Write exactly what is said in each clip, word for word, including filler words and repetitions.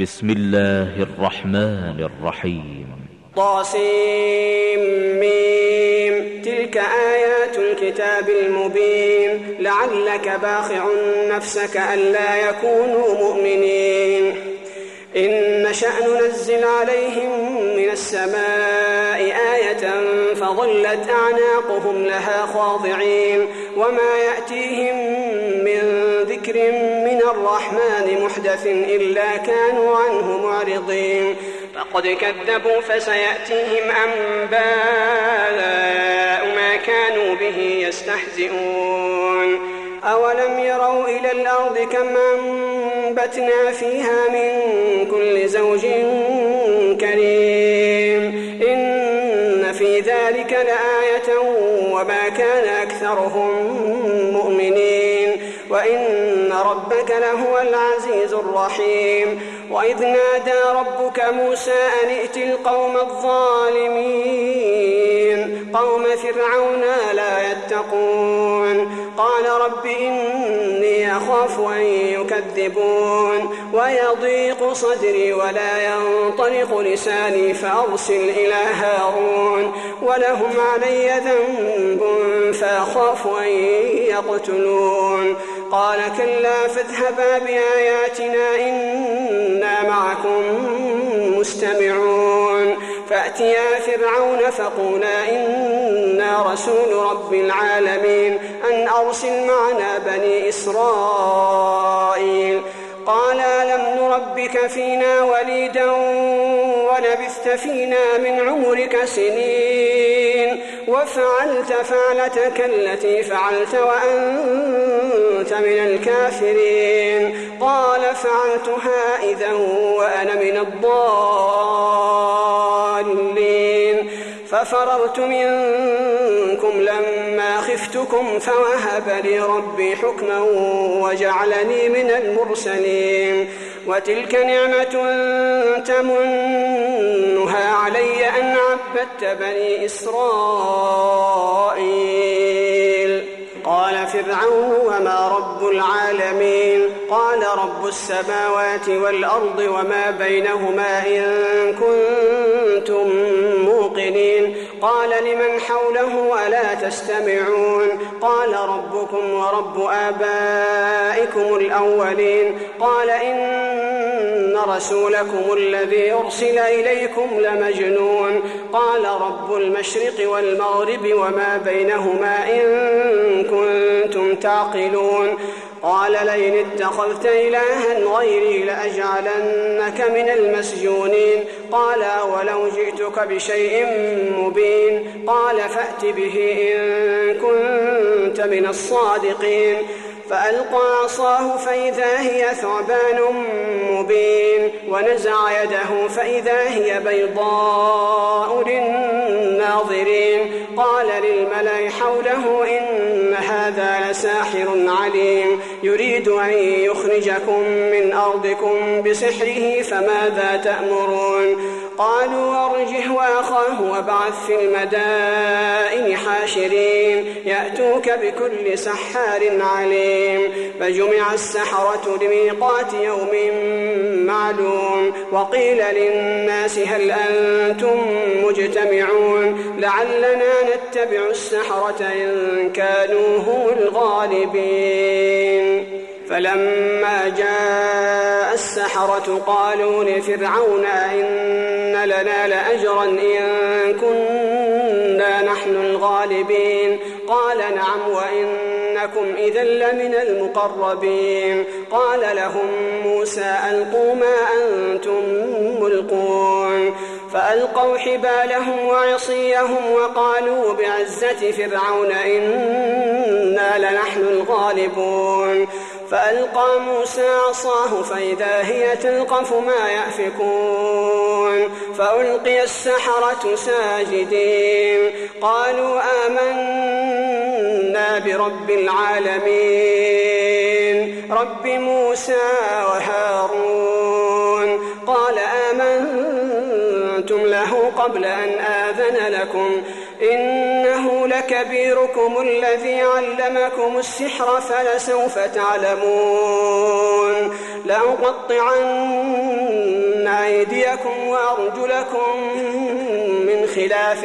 بسم الله الرحمن الرحيم. طاسيم. تلك آيات الكتاب المبين. لعلك باخع نفسك ألا يكونوا مؤمنين. إن نشأ ننزل عليهم من السماء آية فظلت أعناقهم لها خاضعين وما يأتيهم من ذكر من الرحمن محدث إلا كانوا عنه معرضين. فقد كذبوا فسيأتيهم أنباء ما كانوا به يستهزئون. أولم يروا إلى الأرض كم أنبتنا فيها من كل زوج كريم إن في ذلك لآية وما كان أكثرهم مؤمنين وإن ربك لهو العزيز الرحيم. وإذ نادى ربك موسى أن ائت القوم الظالمين قوم فرعون لا يتقون قال رب إني أخاف أن يكذبون ويضيق صدري ولا ينطلق لساني فأرسل إلى هارون ولهم علي ذنب فأخاف أن يقتلون قال كلا فاذهبا بآياتنا إنا معكم مستمعون. فأتيا فرعون فقولا إنا رسول رب العالمين أن أرسل معنا بني إسرائيل. قال لم نربك فينا وليدا ولبثت فينا من عمرك سنين وفعلت فعلتك التي فعلت وأنت من الكافرين. قال فعلتها إذا وأنا من الضالين ففررت منكم لما خفتكم فوهب لي ربي حكما وجعلني من المرسلين. وتلك نعمة تمنها علي أن عبدت بني إسرائيل. قال فرعون وما رب العالمين قال رب السماوات والأرض وما بينهما إن كنتم موقنين. قال لمن حوله ألا تستمعون قال ربكم ورب آبائكم الأولين. قال إن رسولكم الذي أرسل إليكم لمجنون. قال رب المشرق والمغرب وما بينهما إن كنتم تعقلون. قال لئن اتخذت إلها غيري لأجعلنك من المسجونين. قال ولو جئتك بشيء مبين. قال فأت به إن كنت من الصادقين. فألقى عصاه فإذا هي ثعبان مبين ونزع يده فإذا هي بيضاء للناظرين. قال للملأ حوله إن هذا لساحر عليم يريد أن يخرجكم من أرضكم بسحره فماذا تأمرون. قالوا أرجه وأخاه وابعث في المدائن حاشرين يأتوك بكل سحار عليم. فجمع السحرة لميقات يوم معلوم. وقيل للناس هل أنتم مجتمعون لعلنا نتبع السحرة إن كانوا هم الغالبين. فلما جاء السحرة قالوا لفرعون إن لنا لأجرا إن كنا نحن الغالبين. قال نعم وإنكم إذا لمن المقربين. قال لهم موسى ألقوا ما أنتم ملقون. فألقوا حبالهم وعصيهم وقالوا بعزة فرعون إنا لنحن الغالبون. فألقى موسى عصاه فإذا هي تلقف ما يأفكون. فألقي السحرة ساجدين قالوا آمنا برب العالمين رب موسى وهارون. قال آمنتم له قبل أن آذن لكم إنه لكبيركم الذي علمكم السحر فلسوف تعلمون. لأقطعن أيديكم وأرجلكم من خلاف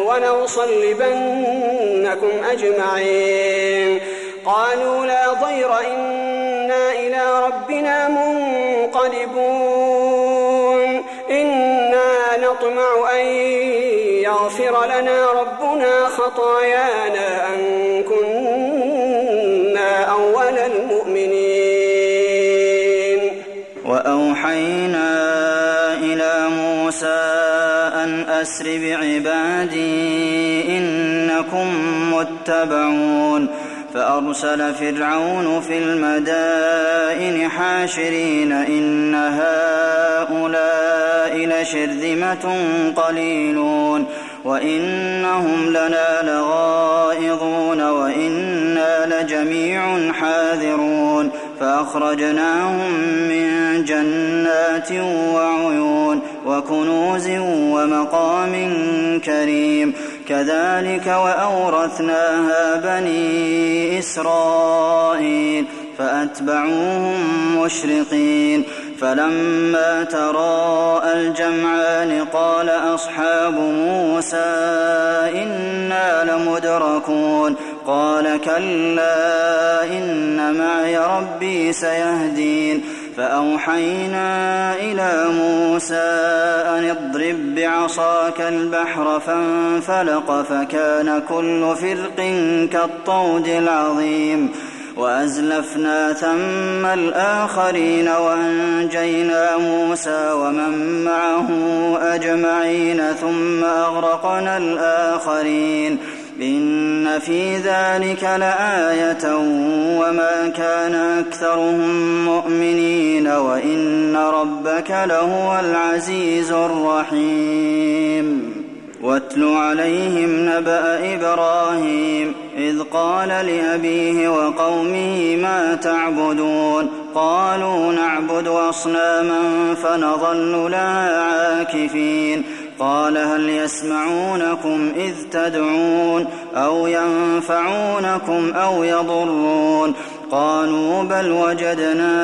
ولنصلبنكم أجمعين قالوا لا ضير إنا إلى ربنا منقلبون إنا نطمع أن يغفر لنا ربنا خطايانا أن كنا أول المؤمنين. وأوحينا إلى موسى أن أسر بعبادي إنكم متبعون فأرسل فرعون في المدائن حاشرين إن هؤلاء لشرذمة قليلون وإنهم لنا لغائظون وإنا لجميع حاذرون فأخرجناهم من جنات وعيون وكنوز ومقام كريم كذلك وأورثناها بني إسرائيل فأتبعوهم مشرقين فلما تراءى الجمعان قال أصحاب موسى إنا لمدركون قال كلا إن معي ربي سيهدين فأوحينا إلى موسى أن اضرب بعصاك البحر فانفلق فكان كل فرق كالطود العظيم وأزلفنا ثم الآخرين وأنجينا موسى ومن معه أجمعين ثم أغرقنا الآخرين إن في ذلك لآية وما كان أكثرهم مؤمنين وإن ربك لهو العزيز الرحيم. واتل عليهم نبأ إبراهيم إذ قال لأبيه وقومه ما تعبدون قالوا نعبد أصناما فنظل لها عاكفين قال هل يسمعونكم إذ تدعون أو ينفعونكم أو يضرون قالوا بل وجدنا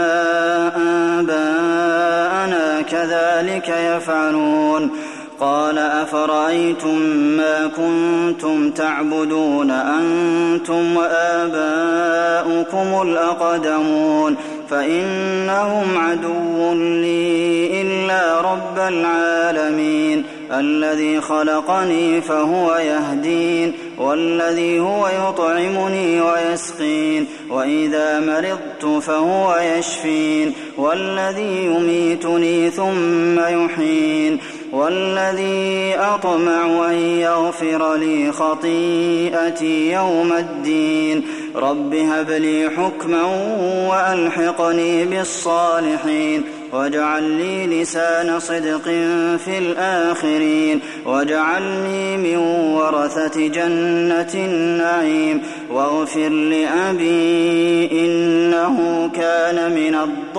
آباءنا كذلك يفعلون قال أفرأيتم ما كنتم تعبدون أنتم وآباؤكم الأقدمون فإنهم عدو لي إلا رب العالمين الذي خلقني فهو يهدين والذي هو يطعمني ويسقين وإذا مرضت فهو يشفين والذي يميتني ثم يحيين والذي أطمع أن يغفر لي خطيئتي يوم الدين رب هب لي حكما وألحقني بالصالحين واجعل لي لسان صدق في الآخرين واجعلني من ورثة جنة النعيم واغفر لأبي إنه كان من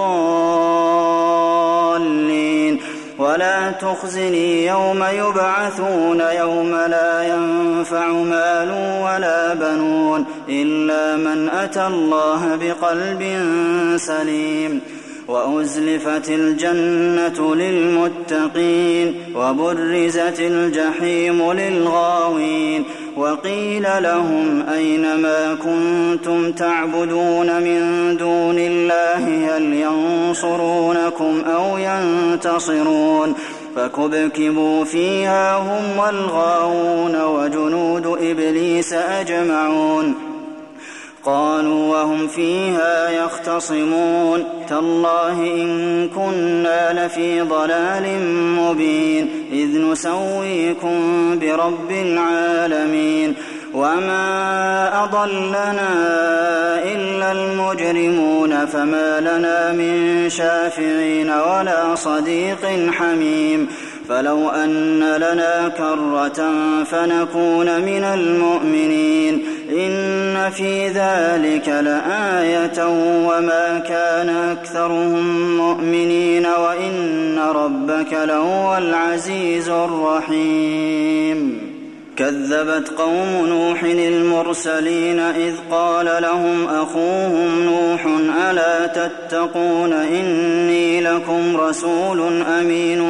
الضالين ولا تخزني يوم يبعثون يوم لا ينفع مال ولا بنون إلا من أتى الله بقلب سليم وأزلفت الجنة للمتقين وبرزت الجحيم للغاوين وقيل لهم أين ما كنتم تعبدون من دون الله هل ينصرونكم أو ينتصرون فكبكبوا فيها هم والغاوون وجنود إبليس أجمعون قالوا وهم فيها يختصمون تالله إن كنا لفي ضلال مبين إذ نسويكم برب العالمين وما أضلنا إلا المجرمون فما لنا من شافعين ولا صديق حميم فلو أن لنا كرة فنكون من المؤمنين إن في ذلك لآية وما كان أكثرهم مؤمنين وإن ربك لهو العزيز الرحيم. كذبت قوم نوح المرسلين إذ قال لهم أخوهم نوح ألا تتقون إني لكم رسول أمين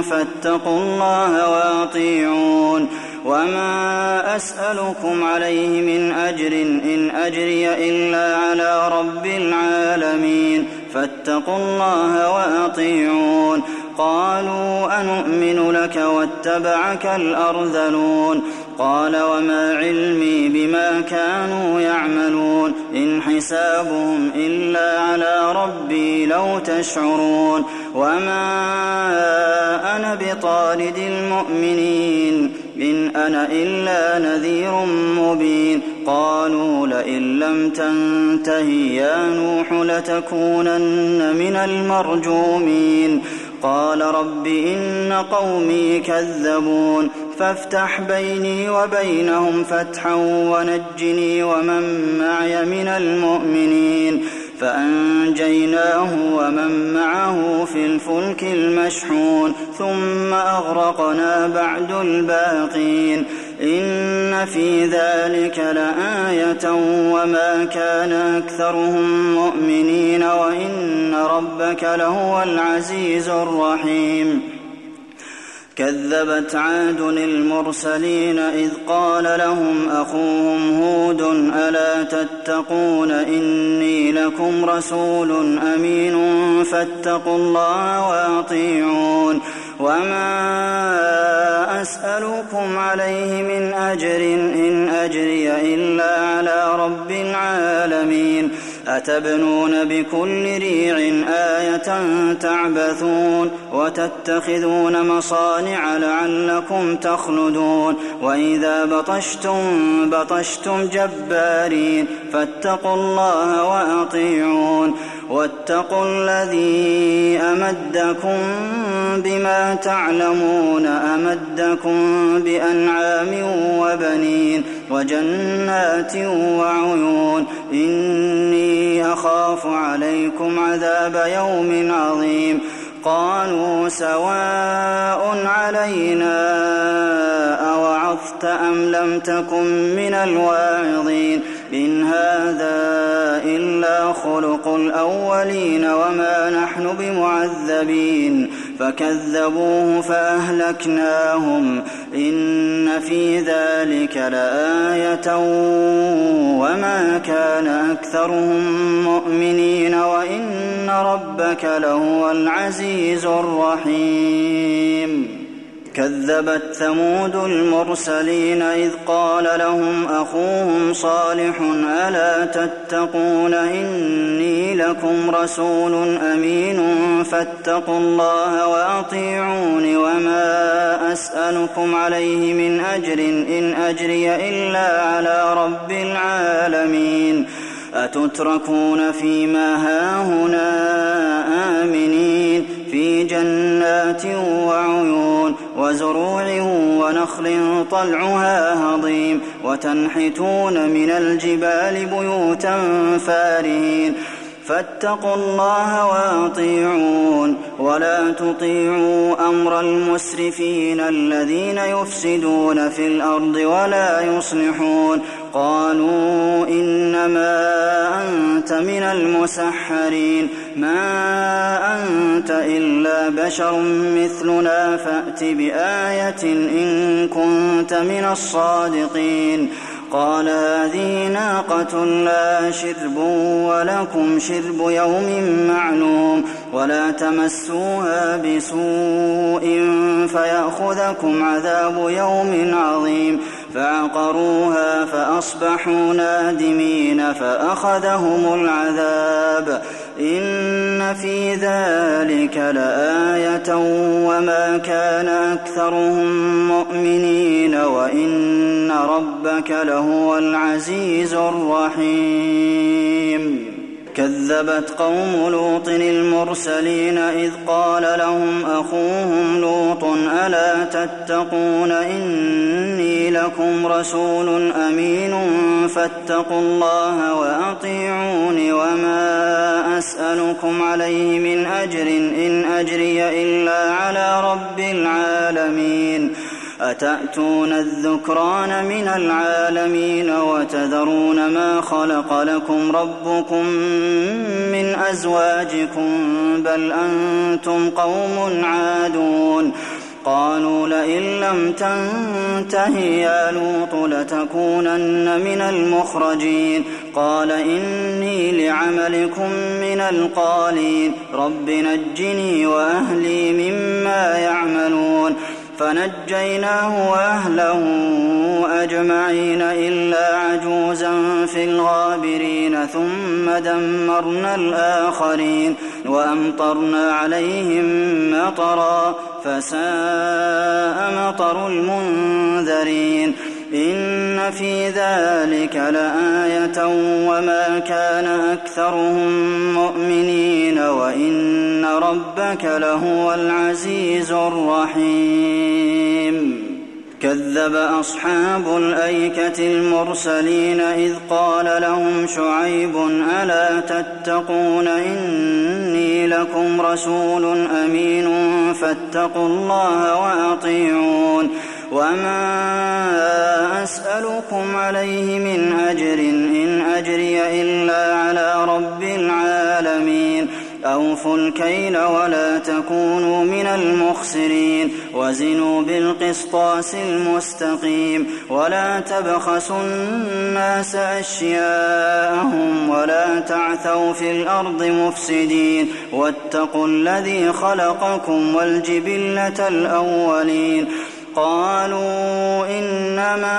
فاتقوا الله وأطيعون وما أسألكم عليه من أجر إن أجري إلا على رب العالمين فاتقوا الله وأطيعون قالوا أنؤمن لك واتبعك الأرذلون قال وما علمي بما كانوا يعملون إن حسابهم إلا على ربي لو تشعرون وما أنا بطارد المؤمنين إن أنا إلا نذير مبين قالوا لئن لم تنته يا نوح لتكونن من المرجومين قال رب إن قومي كذبون فافتح بيني وبينهم فتحا ونجني ومن معي من المؤمنين فأنجيناه ومن معه في الفلك المشحون ثم أغرقنا بعد الباقين إن في ذلك لآية وما كان أكثرهم مؤمنين وإن ربك لهو العزيز الرحيم كذبت عاد المرسلين إذ قال لهم أخوهم هود ألا تتقون إني لكم رسول أمين فاتقوا الله وأطيعون وما أسألكم عليه من أجر إن أجري إلا على رب العالمين أتبنون بكل ريع آية تعبثون وتتخذون مصانع لعلكم تخلدون وإذا بطشتم بطشتم جبارين فاتقوا الله وأطيعون واتقوا الذي أمدكم بما تعلمون أمدكم بأنعام وبنين وجنات وعيون إني أخاف عليكم عذاب يوم عظيم قالوا سواء علينا أوعظت أم لم تكن من الواعظين إن هذا إلا خلق الأولين وما نحن بمعذبين فكذبوه فأهلكناهم إن في ذلك لآية وما كان أكثرهم مؤمنين وإن ربك لهو العزيز الرحيم كذبت ثمود المرسلين إذ قال لهم أخوهم صالح ألا تتقون إني لكم رسول أمين فاتقوا الله وأطيعون وما أسألكم عليه من أجر إن أجري إلا على رب العالمين أتتركون فيما هاهنا آمنين في جنات وعيون وزروع ونخل طلعها هضيم وتنحتون من الجبال بيوتا فارهين فاتقوا الله وأطيعون ولا تطيعوا أمر المسرفين الذين يفسدون في الأرض ولا يصلحون قالوا إنما أنت من المسحرين ما أنت إلا بشر مثلنا فأت بآية إن كنت من الصادقين قال هذه ناقة لا شرب ولكم شرب يوم معلوم ولا تمسوها بسوء فيأخذكم عذاب يوم عظيم فعقروها فأصبحوا نادمين فأخذهم العذاب إن في ذلك لآية وما كان أكثرهم مؤمنين وإن ربك لهو العزيز الرحيم كذبت قوم لوط المرسلين إذ قال لهم أخوهم لوط ألا تتقون إني لكم رسول أمين فاتقوا الله وأطيعون وما أسألكم عليه من أجر إن أجري إلا على رب العالمين أتأتون الذكران من العالمين وتذرون ما خلق لكم ربكم من أزواجكم بل أنتم قوم عادون قالوا لئن لم تنته يا لوط لتكونن من المخرجين قال إني لعملكم من القالين رب نجني وأهلي مما يعملون فنجيناه وأهله أجمعين إلا عجوزا في الغابرين ثم دمرنا الآخرين وأمطرنا عليهم مطرا فساء مطر المنذرين إن في ذلك لآية وما كان أكثرهم مؤمنين وإن ربك لهو العزيز الرحيم كذب أصحاب الأيكة المرسلين إذ قال لهم شعيب ألا تتقون إني لكم رسول أمين فاتقوا الله وأطيعون وما أسألكم عليه من أجر إن أجري إلا على رب العالمين أوفوا الكيل ولا تكونوا من المخسرين وزنوا بالقسطاس المستقيم ولا تبخسوا الناس أشياءهم ولا تعثوا في الأرض مفسدين واتقوا الذي خلقكم والجبلة الأولين قالوا إنما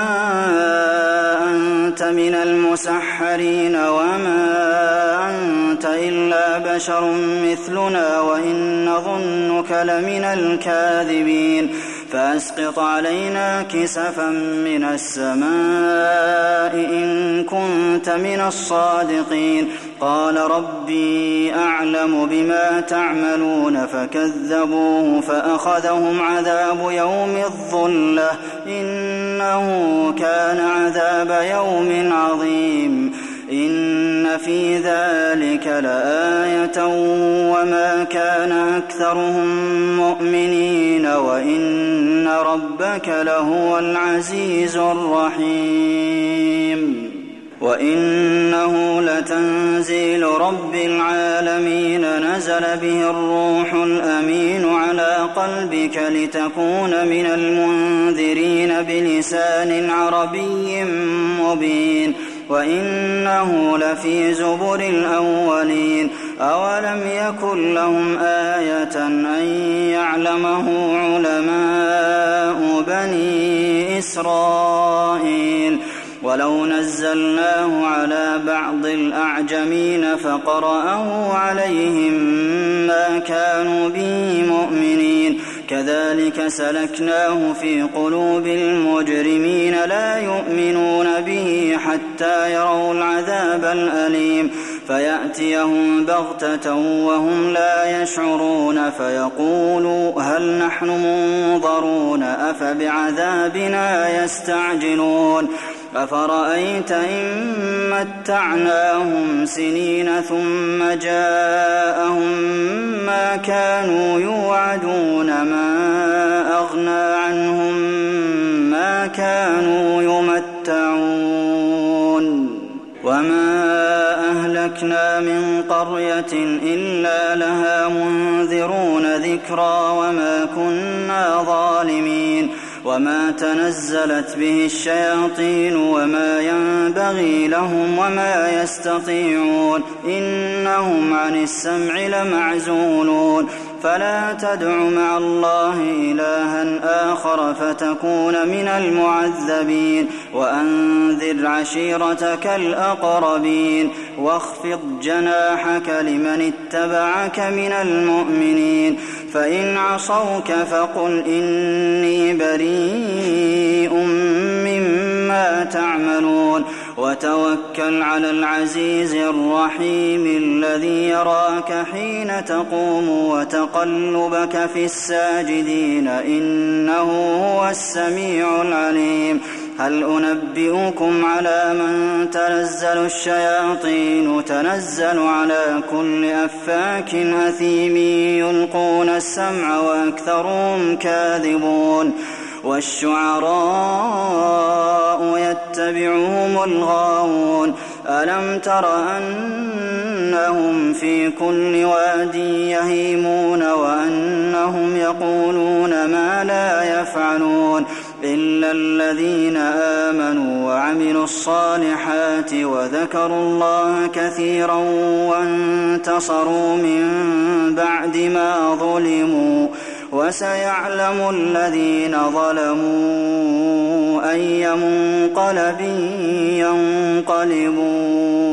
أنت من المسحرين وما أنت إلا بشر مثلنا وإن نظنك لمن الكاذبين فأسقط علينا كسفا من السماء إن كنت من الصادقين قال ربي أعلم بما تعملون فكذبوه فأخذهم عذاب يوم الظلة إنه كان عذاب يوم عظيم إن في ذلك لآية وما كان أكثرهم مؤمنين وإن ربك لهو العزيز الرحيم وإنه لتنزيل رب العالمين نزل به الروح الأمين على قلبك لتكون من المنذرين بلسان عربي مبين وإنه لفي زبر الأولين أولم يكن لهم آية أن يعلمه علماء بني إسرائيل ولو نزلناه على بعض الأعجمين فقرأه عليهم ما كانوا به مؤمنين كذلك سلكناه في قلوب المجرمين لا يؤمنون به حتى يروا العذاب الأليم فيأتيهم بغتة وهم لا يشعرون فيقولوا هل نحن منظرون أفبعذابنا يستعجلون أفرأيت إن متعناهم سنين ثم جاءهم ما كانوا يوعدون ما أغنى عنهم ما كانوا يمتعون وما أهلكنا من قرية إلا لها منذرون ذكرى وما كنا ظالمين وما تنزلت به الشياطين وما ينبغي لهم وما يستطيعون إنهم عن السمع لمعزولون فلا تدع مع الله إلها آخر فتكون من المعذبين وأنذر عشيرتك الأقربين واخفض جناحك لمن اتبعك من المؤمنين فإن عصوك فقل إني بريء مما تعملون وتوكل على العزيز الرحيم الذي يراك حين تقوم وتقلبك في الساجدين إنه هو السميع العليم هل أنبئكم على من تنزل الشياطين تنزل على كل أفاك أثيم يلقون السمع وأكثرهم كاذبون والشعراء يتبعهم الغاوون ألم تر أن أنهم في كل واد يهيمون وأنهم يقولون ما لا يفعلون إلا الذين آمنوا وعملوا الصالحات وذكروا الله كثيرا وانتصروا من بعد ما ظلموا وسيعلم الذين ظلموا أي منقلب ينقلبون